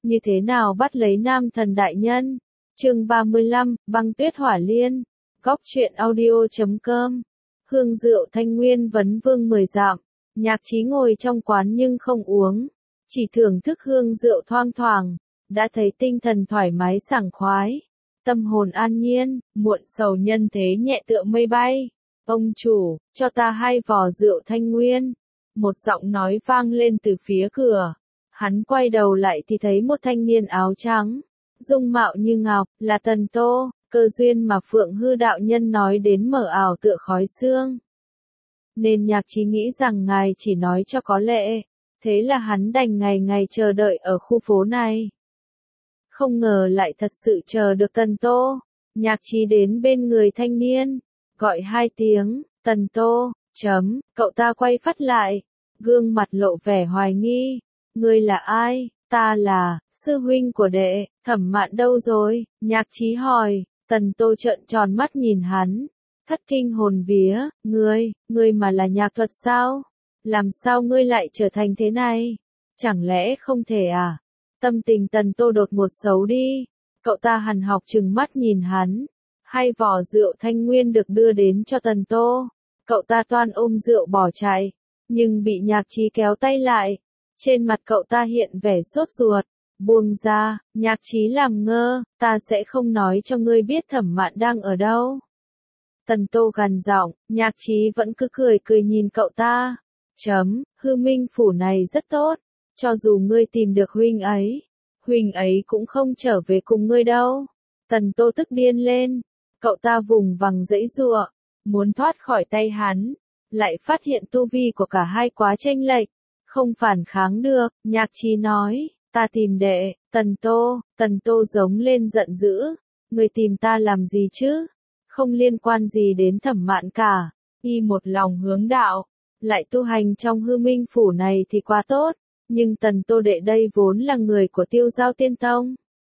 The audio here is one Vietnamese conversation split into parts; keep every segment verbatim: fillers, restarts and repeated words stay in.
Như thế nào bắt lấy nam thần đại nhân? Chương ba mươi lăm, băng tuyết hỏa liên. Góc truyện audio chấm com. Hương rượu thanh nguyên vấn vương mười dặm. Nhạc Chí ngồi trong quán nhưng không uống, chỉ thưởng thức hương rượu thoang thoảng, đã thấy tinh thần thoải mái sảng khoái, tâm hồn an nhiên, muộn sầu nhân thế nhẹ tựa mây bay. Ông chủ, cho ta hai vò rượu thanh nguyên. Một giọng nói vang lên từ phía cửa. Hắn quay đầu lại thì thấy một thanh niên áo trắng, dung mạo như ngọc, là Tần Tô, cơ duyên mà Phượng Hư đạo nhân nói đến mở ảo tựa khói sương. Nên Nhạc Chí nghĩ rằng ngài chỉ nói cho có lệ, thế là hắn đành ngày ngày chờ đợi ở khu phố này. Không ngờ lại thật sự chờ được Tần Tô. Nhạc Chí đến bên người thanh niên, gọi hai tiếng, Tần Tô, chấm, cậu ta quay phát lại, gương mặt lộ vẻ hoài nghi. Ngươi là ai? Ta là, sư huynh của đệ. Thẩm Mạn đâu rồi? Nhạc Chí hỏi. Tần Tô trợn tròn mắt nhìn hắn, thất kinh hồn vía, ngươi, ngươi mà là nhạc thuật sao? Làm sao ngươi lại trở thành thế này? Chẳng lẽ không thể à? Tâm tình Tần Tô đột ngột xấu đi, cậu ta hằn học trừng mắt nhìn hắn. Hai vò rượu thanh nguyên được đưa đến cho Tần Tô, cậu ta toan ôm rượu bỏ chạy, nhưng bị Nhạc Chí kéo tay lại. Trên mặt cậu ta hiện vẻ sốt ruột, buông ra. Nhạc Chí làm ngơ, ta sẽ không nói cho ngươi biết Thẩm Mạn đang ở đâu. Tần Tô gằn giọng, Nhạc Chí vẫn cứ cười cười nhìn cậu ta. Chấm, Hư Minh phủ này rất tốt, cho dù ngươi tìm được huynh ấy, huynh ấy cũng không trở về cùng ngươi đâu. Tần Tô tức điên lên, cậu ta vùng vằng giãy giụa, muốn thoát khỏi tay hắn, lại phát hiện tu vi của cả hai quá chênh lệch, không phản kháng được. Nhạc Chí nói, ta tìm đệ. Tần Tô, Tần Tô giống lên giận dữ, ngươi tìm ta làm gì chứ? Không liên quan gì đến Thẩm Mạn cả. Y một lòng hướng đạo, lại tu hành trong Hư Minh phủ này thì quá tốt, nhưng Tần Tô đệ đây vốn là người của Tiêu Giao Tiên Tông.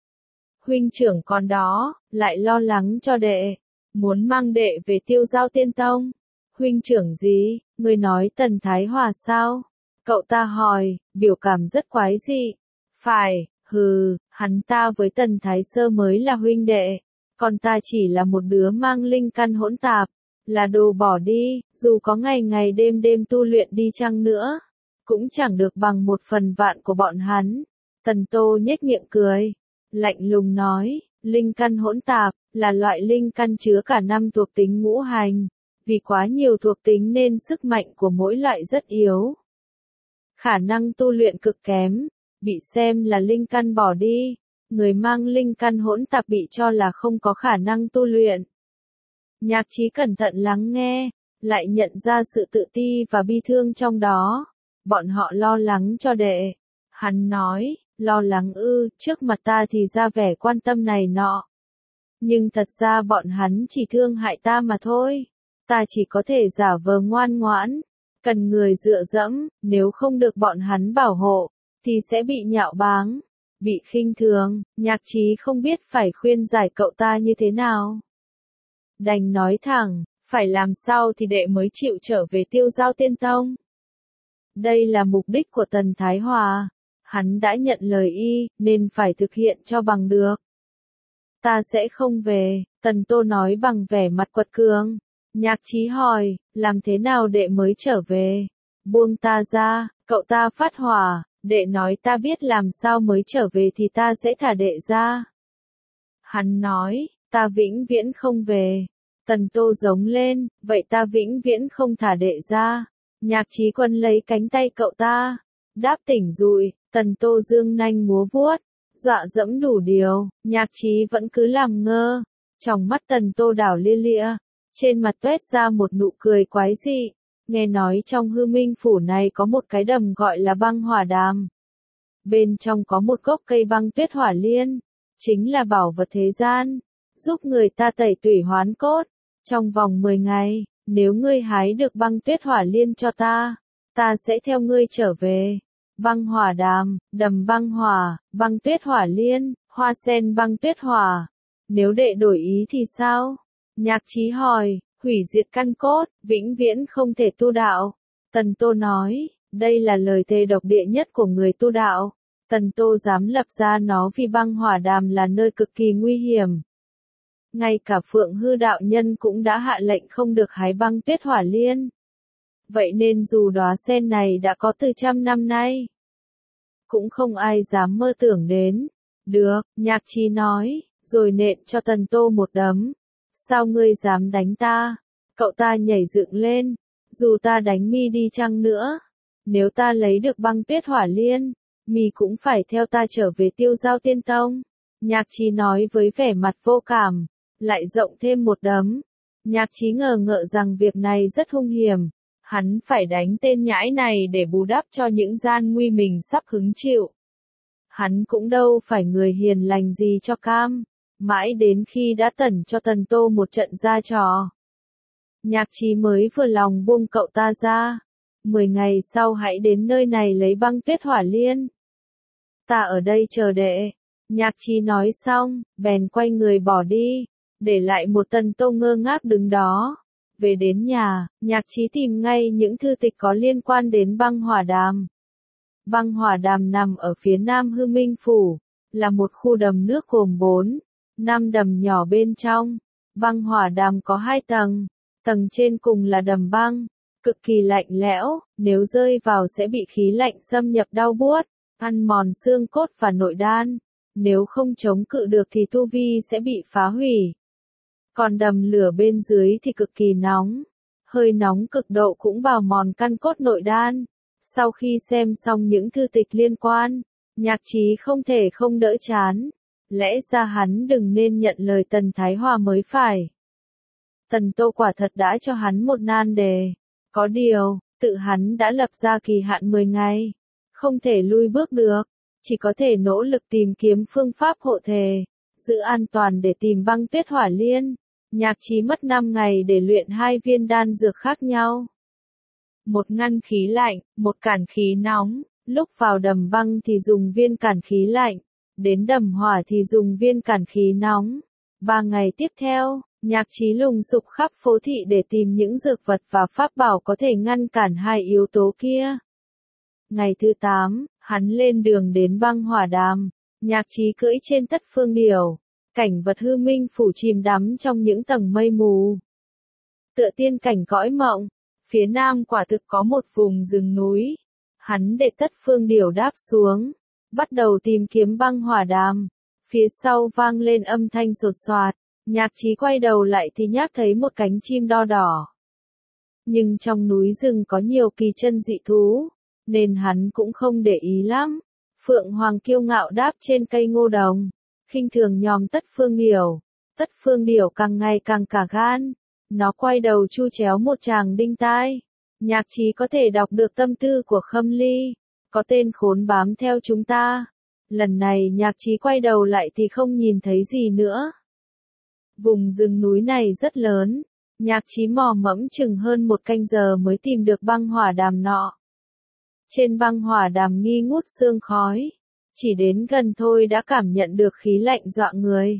Huynh trưởng con đó, lại lo lắng cho đệ, muốn mang đệ về Tiêu Giao Tiên Tông. Huynh trưởng gì? Ngươi nói Tần Thái Hòa sao? Cậu ta hỏi, biểu cảm rất quái dị. Phải, hừ, hắn ta với Tần Thái Sơ mới là huynh đệ, còn ta chỉ là một đứa mang linh căn hỗn tạp, là đồ bỏ đi, dù có ngày ngày đêm đêm tu luyện đi chăng nữa, cũng chẳng được bằng một phần vạn của bọn hắn. Tần Tô nhếch miệng cười, lạnh lùng nói, linh căn hỗn tạp, là loại linh căn chứa cả năm thuộc tính ngũ hành, vì quá nhiều thuộc tính nên sức mạnh của mỗi loại rất yếu. Khả năng tu luyện cực kém, bị xem là linh căn bỏ đi, người mang linh căn hỗn tạp bị cho là không có khả năng tu luyện. Nhạc Chí cẩn thận lắng nghe, lại nhận ra sự tự ti và bi thương trong đó. Bọn họ lo lắng cho đệ. Hắn nói, lo lắng ư, trước mặt ta thì ra vẻ quan tâm này nọ. Nhưng thật ra bọn hắn chỉ thương hại ta mà thôi. Ta chỉ có thể giả vờ ngoan ngoãn, cần người dựa dẫm, nếu không được bọn hắn bảo hộ, thì sẽ bị nhạo báng, bị khinh thường. Nhạc Chí không biết phải khuyên giải cậu ta như thế nào. Đành nói thẳng, phải làm sao thì đệ mới chịu trở về Tiêu Giao Tiên Tông. Đây là mục đích của Tần Thái Hòa, hắn đã nhận lời y, nên phải thực hiện cho bằng được. Ta sẽ không về, Tần Tô nói bằng vẻ mặt quật cường. Nhạc Chí hỏi, làm thế nào đệ mới trở về? Buông ta ra. Cậu ta phát hỏa, đệ nói ta biết làm sao mới trở về thì ta sẽ thả đệ ra. Hắn nói, ta vĩnh viễn không về. Tần Tô giống lên, vậy ta vĩnh viễn không thả đệ ra. Nhạc Chí quấn lấy cánh tay cậu ta, đáp tỉnh dụi. Tần Tô dương nanh múa vuốt, dọa dẫm đủ điều. Nhạc Chí vẫn cứ làm ngơ, trong mắt Tần Tô đảo lia lịa, trên mặt toét ra một nụ cười quái dị. Nghe nói trong Hư Minh phủ này có một cái đầm gọi là băng hỏa đàm. Bên trong có một gốc cây băng tuyết hỏa liên, chính là bảo vật thế gian, giúp người ta tẩy tủy hoán cốt. Trong vòng mười ngày, nếu ngươi hái được băng tuyết hỏa liên cho ta, ta sẽ theo ngươi trở về. Băng hỏa đàm, đầm băng hỏa, băng tuyết hỏa liên, hoa sen băng tuyết hỏa. Nếu đệ đổi ý thì sao? Nhạc Chí hỏi, hủy diệt căn cốt, vĩnh viễn không thể tu đạo. Tần Tô nói, đây là lời thề độc địa nhất của người tu đạo. Tần Tô dám lập ra nó vì băng hỏa đàm là nơi cực kỳ nguy hiểm. Ngay cả Phượng Hư đạo nhân cũng đã hạ lệnh không được hái băng tuyết hỏa liên. Vậy nên dù đóa sen này đã có từ trăm năm nay, cũng không ai dám mơ tưởng đến. Được, Nhạc Trí nói, rồi nện cho Tần Tô một đấm. Sao ngươi dám đánh ta? Cậu ta nhảy dựng lên. Dù ta đánh mi đi chăng nữa, nếu ta lấy được băng tuyết hỏa liên, mi cũng phải theo ta trở về Tiêu Giao Tiên Tông. Nhạc Trí nói với vẻ mặt vô cảm, lại rộng thêm một đấm. Nhạc Trí ngờ ngợ rằng việc này rất hung hiểm. Hắn phải đánh tên nhãi này để bù đắp cho những gian nguy mình sắp hứng chịu. Hắn cũng đâu phải người hiền lành gì cho cam. Mãi đến khi đã tẩn cho Tần Tô một trận ra trò, Nhạc Trí mới vừa lòng buông cậu ta ra. Mười ngày sau hãy đến nơi này lấy băng tuyết hỏa liên. Ta ở đây chờ đệ. Nhạc Trí nói xong, bèn quay người bỏ đi, để lại một Tần Tô ngơ ngác đứng đó. Về đến nhà, Nhạc Trí tìm ngay những thư tịch có liên quan đến băng hỏa đàm. Băng hỏa đàm nằm ở phía nam Hư Minh Phủ, là một khu đầm nước gồm bốn, năm đầm nhỏ bên trong. Băng hỏa đàm có hai tầng, tầng trên cùng là đầm băng, cực kỳ lạnh lẽo, nếu rơi vào sẽ bị khí lạnh xâm nhập đau buốt, ăn mòn xương cốt và nội đan. Nếu không chống cự được thì tu vi sẽ bị phá hủy. Còn đầm lửa bên dưới thì cực kỳ nóng, hơi nóng cực độ cũng bào mòn căn cốt nội đan. Sau khi xem xong những thư tịch liên quan, Nhạc Trí không thể không đỡ chán. Lẽ ra hắn đừng nên nhận lời Tần Thái Hòa mới phải. Tần Tô quả thật đã cho hắn một nan đề. Có điều, tự hắn đã lập ra kỳ hạn mười ngày. Không thể lui bước được, chỉ có thể nỗ lực tìm kiếm phương pháp hộ thể, giữ an toàn để tìm băng tuyết hỏa liên. Nhạc Trí mất năm ngày để luyện hai viên đan dược khác nhau. Một ngăn khí lạnh, một cản khí nóng. Lúc vào đầm băng thì dùng viên cản khí lạnh, đến đầm hỏa thì dùng viên cản khí nóng. Ba ngày tiếp theo, Nhạc Trí lùng sục khắp phố thị để tìm những dược vật và pháp bảo có thể ngăn cản hai yếu tố kia. Ngày thứ tám, hắn lên đường đến băng hỏa đàm. Nhạc Trí cưỡi trên Tất Phương Điểu. Cảnh vật Hư Minh Phủ chìm đắm trong những tầng mây mù. Tựa tiên cảnh cõi mộng, phía nam quả thực có một vùng rừng núi. Hắn để Tất Phương Điểu đáp xuống, bắt đầu tìm kiếm băng hỏa đàm. Phía sau vang lên âm thanh sột soạt, Nhạc Trí quay đầu lại thì nhác thấy một cánh chim đo đỏ. Nhưng trong núi rừng có nhiều kỳ chân dị thú, nên hắn cũng không để ý lắm. Phượng Hoàng kiêu ngạo đáp trên cây ngô đồng, khinh thường nhòm Tất Phương Điểu. Tất Phương Điểu càng ngày càng cả gan, nó quay đầu chu chéo một tràng đinh tai. Nhạc Trí có thể đọc được tâm tư của Khâm Ly, có tên khốn bám theo chúng ta. Lần này Nhạc Trí quay đầu lại thì không nhìn thấy gì nữa. Vùng rừng núi này rất lớn, Nhạc Trí mò mẫm chừng hơn một canh giờ mới tìm được băng hỏa đàm nọ. Trên băng hỏa đàm nghi ngút sương khói, chỉ đến gần thôi đã cảm nhận được khí lạnh dọa người.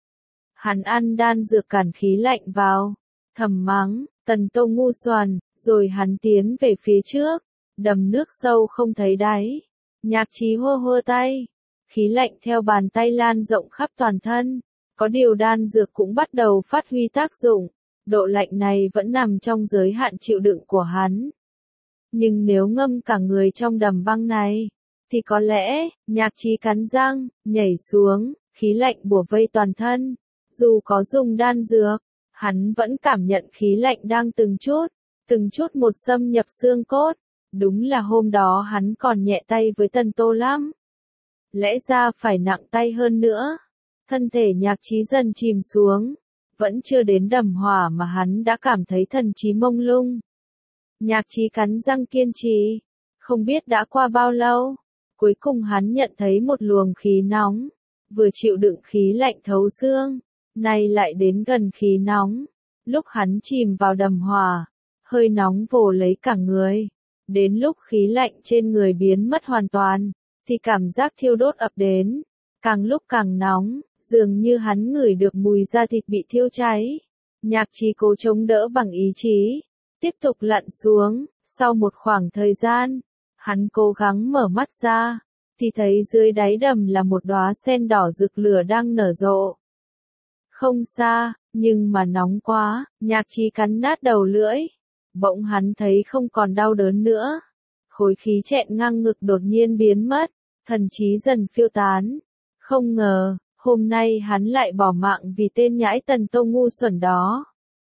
Hắn ăn đan dược cản khí lạnh vào, thầm mắng, Tần Tô ngu xuẩn, rồi hắn tiến về phía trước, đầm nước sâu không thấy đáy. Nhạc Trí hô hô tay, khí lạnh theo bàn tay lan rộng khắp toàn thân, có điều đan dược cũng bắt đầu phát huy tác dụng, độ lạnh này vẫn nằm trong giới hạn chịu đựng của hắn. Nhưng nếu ngâm cả người trong đầm băng này, thì có lẽ, Nhạc Trí cắn răng, nhảy xuống, khí lạnh bủa vây toàn thân. Dù có dùng đan dược, hắn vẫn cảm nhận khí lạnh đang từng chút, từng chút một xâm nhập xương cốt. Đúng là hôm đó hắn còn nhẹ tay với Tần Tô lắm. Lẽ ra phải nặng tay hơn nữa. Thân thể Nhạc Trí dần chìm xuống. Vẫn chưa đến đầm hỏa mà hắn đã cảm thấy thần trí mông lung. Nhạc Trí cắn răng kiên trì. Không biết đã qua bao lâu. Cuối cùng hắn nhận thấy một luồng khí nóng. Vừa chịu đựng khí lạnh thấu xương, nay lại đến gần khí nóng. Lúc hắn chìm vào đầm hỏa, hơi nóng vồ lấy cả người. Đến lúc khí lạnh trên người biến mất hoàn toàn, thì cảm giác thiêu đốt ập đến. Càng lúc càng nóng, dường như hắn ngửi được mùi da thịt bị thiêu cháy. Nhạc Trí cố chống đỡ bằng ý chí, tiếp tục lặn xuống. Sau một khoảng thời gian, hắn cố gắng mở mắt ra, thì thấy dưới đáy đầm là một đóa sen đỏ rực lửa đang nở rộ. Không xa, nhưng mà nóng quá, Nhạc Trí cắn nát đầu lưỡi. Bỗng hắn thấy không còn đau đớn nữa. Khối khí chẹn ngang ngực đột nhiên biến mất, thần trí dần phiêu tán. Không ngờ, hôm nay hắn lại bỏ mạng vì tên nhãi Tần Tô ngu xuẩn đó.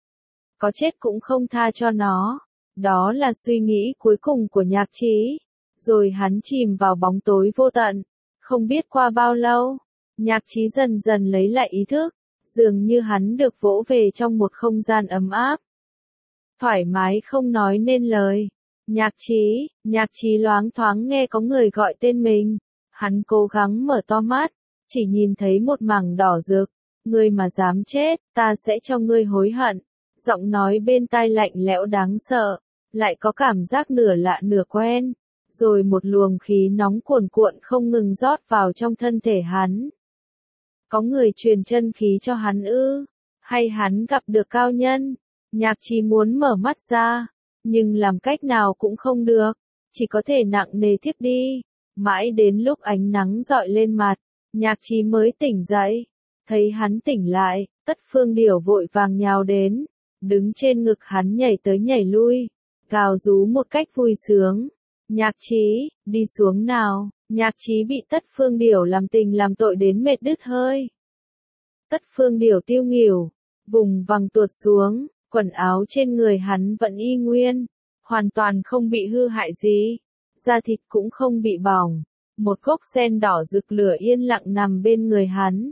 Có chết cũng không tha cho nó. Đó là suy nghĩ cuối cùng của Nhạc Trí. Rồi hắn chìm vào bóng tối vô tận. Không biết qua bao lâu, Nhạc Trí dần dần lấy lại ý thức. Dường như hắn được vỗ về trong một không gian ấm áp. Thoải mái không nói nên lời. Nhạc Trí, Nhạc Trí loáng thoáng nghe có người gọi tên mình. Hắn cố gắng mở to mắt, chỉ nhìn thấy một mảng đỏ rực. Ngươi mà dám chết, ta sẽ cho ngươi hối hận. Giọng nói bên tai lạnh lẽo đáng sợ, lại có cảm giác nửa lạ nửa quen. Rồi một luồng khí nóng cuồn cuộn không ngừng rót vào trong thân thể hắn. Có người truyền chân khí cho hắn ư? Hay hắn gặp được cao nhân? Nhạc Trí muốn mở mắt ra, nhưng làm cách nào cũng không được, chỉ có thể nặng nề thiếp đi. Mãi đến lúc ánh nắng rọi lên mặt, Nhạc Trí mới tỉnh dậy. Thấy hắn tỉnh lại, Tất Phương Điểu vội vàng nhào đến, đứng trên ngực hắn nhảy tới nhảy lui, gào rú một cách vui sướng. Nhạc Trí, đi xuống nào. Nhạc Trí bị Tất Phương Điểu làm tình làm tội đến mệt đứt hơi. Tất Phương Điểu tiêu nghỉu, vùng vằng tuột xuống, quần áo trên người hắn vẫn y nguyên, hoàn toàn không bị hư hại gì, da thịt cũng không bị bỏng. Một gốc sen đỏ rực lửa yên lặng nằm bên người hắn,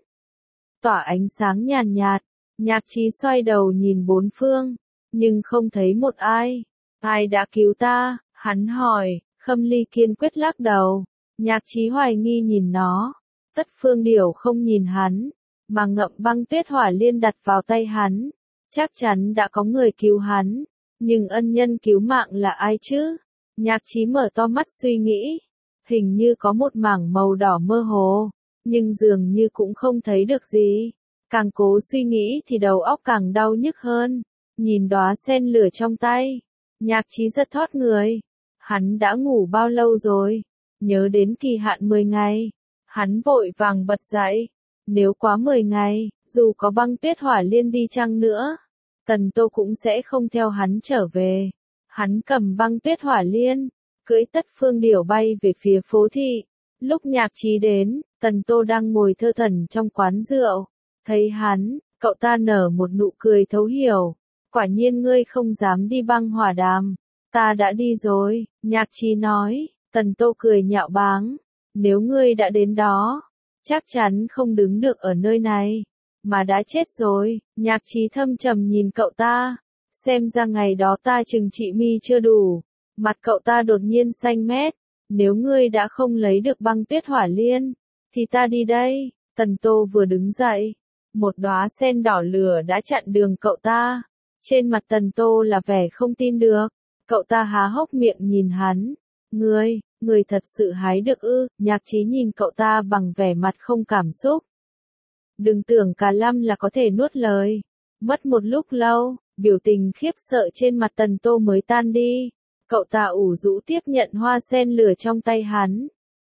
tỏa ánh sáng nhàn nhạt. Nhạc Trí xoay đầu nhìn bốn phương, nhưng không thấy một ai. Ai đã cứu ta? Hắn hỏi. Khâm Ly kiên quyết lắc đầu. Nhạc Trí hoài nghi nhìn nó. Tất Phương Điểu không nhìn hắn, mà ngậm băng tuyết hỏa liên đặt vào tay hắn. Chắc chắn đã có người cứu hắn, nhưng ân nhân cứu mạng là ai chứ? Nhạc Trí mở to mắt suy nghĩ. Hình như có một mảng màu đỏ mơ hồ, nhưng dường như cũng không thấy được gì. Càng cố suy nghĩ thì đầu óc càng đau nhức hơn. Nhìn đóa sen lửa trong tay, Nhạc Trí giật thót người. Hắn đã ngủ bao lâu rồi? Nhớ đến kỳ hạn mười ngày, hắn vội vàng bật dậy. Nếu quá mười ngày, dù có băng tuyết hỏa liên đi chăng nữa, Tần Tô cũng sẽ không theo hắn trở về. Hắn cầm băng tuyết hỏa liên, cưỡi Tất Phương Điểu bay về phía phố thị. Lúc Nhạc Trí đến, Tần Tô đang ngồi thơ thẩn trong quán rượu. Thấy hắn, cậu ta nở một nụ cười thấu hiểu. Quả nhiên ngươi không dám đi băng hỏa đàm. Ta đã đi rồi, Nhạc Trí nói. Tần Tô cười nhạo báng. Nếu ngươi đã đến đó, chắc chắn không đứng được ở nơi này, mà đã chết rồi. Nhạc Trí thâm trầm nhìn cậu ta. Xem ra ngày đó ta trừng trị mi chưa đủ. Mặt cậu ta đột nhiên xanh mét. Nếu ngươi đã không lấy được băng tuyết hỏa liên, thì ta đi đây. Tần Tô vừa đứng dậy, một đóa sen đỏ lửa đã chặn đường cậu ta. Trên mặt Tần Tô là vẻ không tin được. Cậu ta há hốc miệng nhìn hắn. Ngươi, ngươi thật sự hái được ư? Nhạc Trí nhìn cậu ta bằng vẻ mặt không cảm xúc. Đừng tưởng cả lâm là có thể nuốt lời. Mất một lúc lâu, biểu tình khiếp sợ trên mặt Tần Tô mới tan đi. Cậu ta ủ rũ tiếp nhận hoa sen lửa trong tay hắn.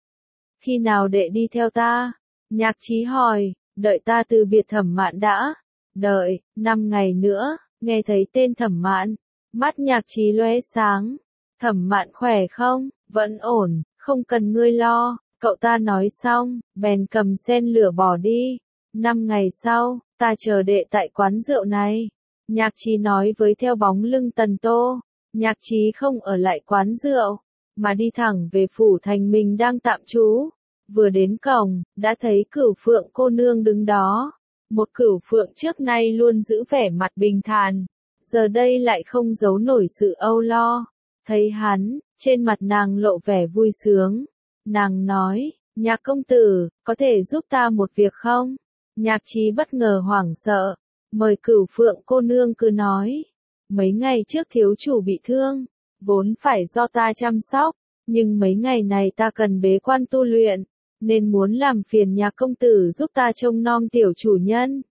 Khi nào đệ đi theo ta? Nhạc Trí hỏi. Đợi ta từ biệt Thẩm Mạn đã. Đợi, năm ngày nữa. Nghe thấy tên Thẩm Mạn, mắt Nhạc Trí lóe sáng. Thẩm Mạn khỏe không? Vẫn ổn, không cần ngươi lo. Cậu ta nói xong, bèn cầm sen lửa bỏ đi. Năm ngày sau, ta chờ đệ tại quán rượu này. Nhạc Trí nói với theo bóng lưng Tần Tô. Nhạc Trí không ở lại quán rượu, mà đi thẳng về phủ thành mình đang tạm trú. Vừa đến cổng, đã thấy Cửu Phượng cô nương đứng đó. Một Cửu Phượng trước nay luôn giữ vẻ mặt bình thản, giờ đây lại không giấu nổi sự âu lo. Thấy hắn, trên mặt nàng lộ vẻ vui sướng. Nàng nói, Nhạc công tử, có thể giúp ta một việc không? Nhạc Trí bất ngờ hoảng sợ. Mời Cửu Phượng cô nương cứ nói. Mấy ngày trước thiếu chủ bị thương, vốn phải do ta chăm sóc, nhưng mấy ngày này ta cần bế quan tu luyện, nên muốn làm phiền Nhạc công tử giúp ta trông nom tiểu chủ nhân.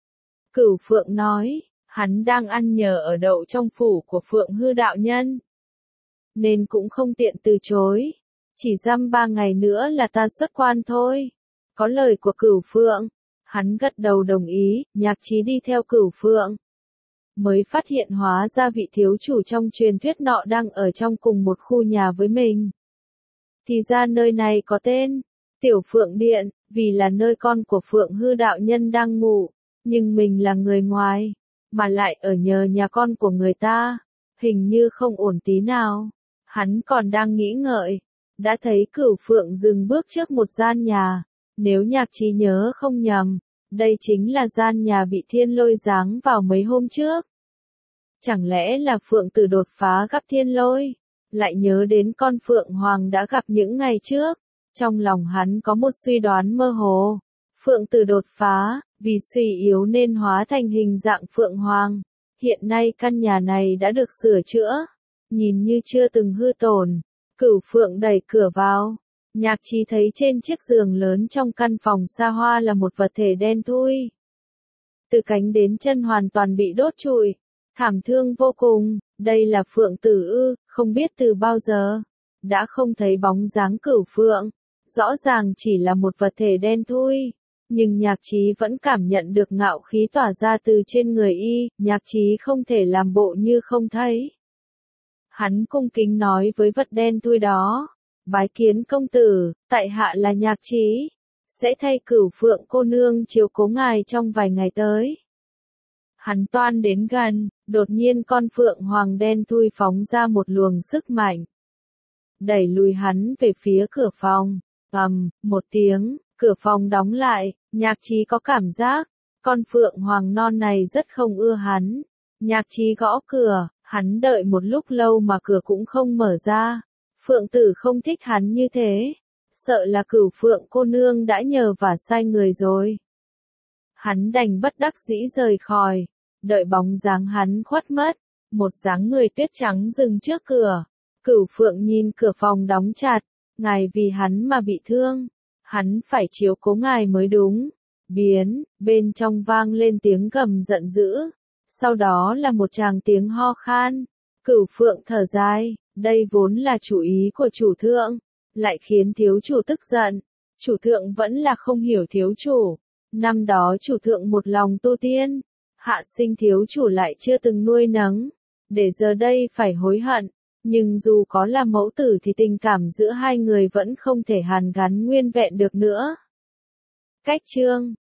Cửu Phượng nói, hắn đang ăn nhờ ở đậu trong phủ của Phượng Hư đạo nhân, nên cũng không tiện từ chối. chỉ dăm ba ngày nữa là ta xuất quan thôi. Có lời của Cửu Phượng. Hắn gật đầu đồng ý, Nhạc Chí đi theo Cửu Phượng. Mới phát hiện hóa ra vị thiếu chủ trong truyền thuyết nọ đang ở trong cùng một khu nhà với mình. Thì ra nơi này có tên, Tiểu Phượng Điện, vì là nơi con của Phượng Hư đạo nhân đang ngủ, nhưng mình là người ngoài, mà lại ở nhờ nhà con của người ta, hình như không ổn tí nào. Hắn còn đang nghĩ ngợi, đã thấy Cửu Phượng dừng bước trước một gian nhà, nếu Nhạc Chí nhớ không nhầm, đây chính là gian nhà bị thiên lôi giáng vào mấy hôm trước. Chẳng lẽ là Phượng Tử đột phá gặp thiên lôi, lại nhớ đến con Phượng Hoàng đã gặp những ngày trước, trong lòng hắn có một suy đoán mơ hồ. Phượng Tử đột phá, vì suy yếu nên hóa thành hình dạng Phượng Hoàng. Hiện nay căn nhà này đã được sửa chữa, nhìn như chưa từng hư tổn. Cửu Phượng đẩy cửa vào, Nhạc Chí thấy trên chiếc giường lớn trong căn phòng xa hoa là một vật thể đen thui. Từ cánh đến chân hoàn toàn bị đốt trụi, thảm thương vô cùng. Đây là Phượng Tử ư? Không biết từ bao giờ, đã không thấy bóng dáng Cửu Phượng. Rõ ràng chỉ là một vật thể đen thui, nhưng Nhạc Chí vẫn cảm nhận được ngạo khí tỏa ra từ trên người y. Nhạc Chí không thể làm bộ như không thấy. Hắn cung kính nói với vật đen thui đó, bái kiến công tử, tại hạ là Nhạc Chí, sẽ thay Cửu Phượng cô nương chiếu cố ngài trong vài ngày tới. Hắn toan đến gần, đột nhiên con Phượng Hoàng đen thui phóng ra một luồng sức mạnh, đẩy lùi hắn về phía cửa phòng. Ầm, một tiếng, cửa phòng đóng lại. Nhạc Chí có cảm giác, con Phượng Hoàng non này rất không ưa hắn. Nhạc Chí gõ cửa, hắn đợi một lúc lâu mà cửa cũng không mở ra. Phượng Tử không thích hắn như thế, sợ là Cửu Phượng cô nương đã nhờ vả sai người rồi. Hắn đành bất đắc dĩ rời khỏi, đợi bóng dáng hắn khuất mất, một dáng người tuyết trắng dừng trước cửa. Cửu Phượng nhìn cửa phòng đóng chặt, ngài vì hắn mà bị thương, hắn phải chiếu cố ngài mới đúng. Biến, bên trong vang lên tiếng gầm giận dữ, sau đó là một tràng tiếng ho khan. Cửu Phượng thở dài, đây vốn là chủ ý của chủ thượng, lại khiến thiếu chủ tức giận. Chủ thượng vẫn là không hiểu thiếu chủ. Năm đó chủ thượng một lòng tu tiên, hạ sinh thiếu chủ lại chưa từng nuôi nấng, để giờ đây phải hối hận. Nhưng dù có là mẫu tử thì tình cảm giữa hai người vẫn không thể hàn gắn nguyên vẹn được nữa. Cách chương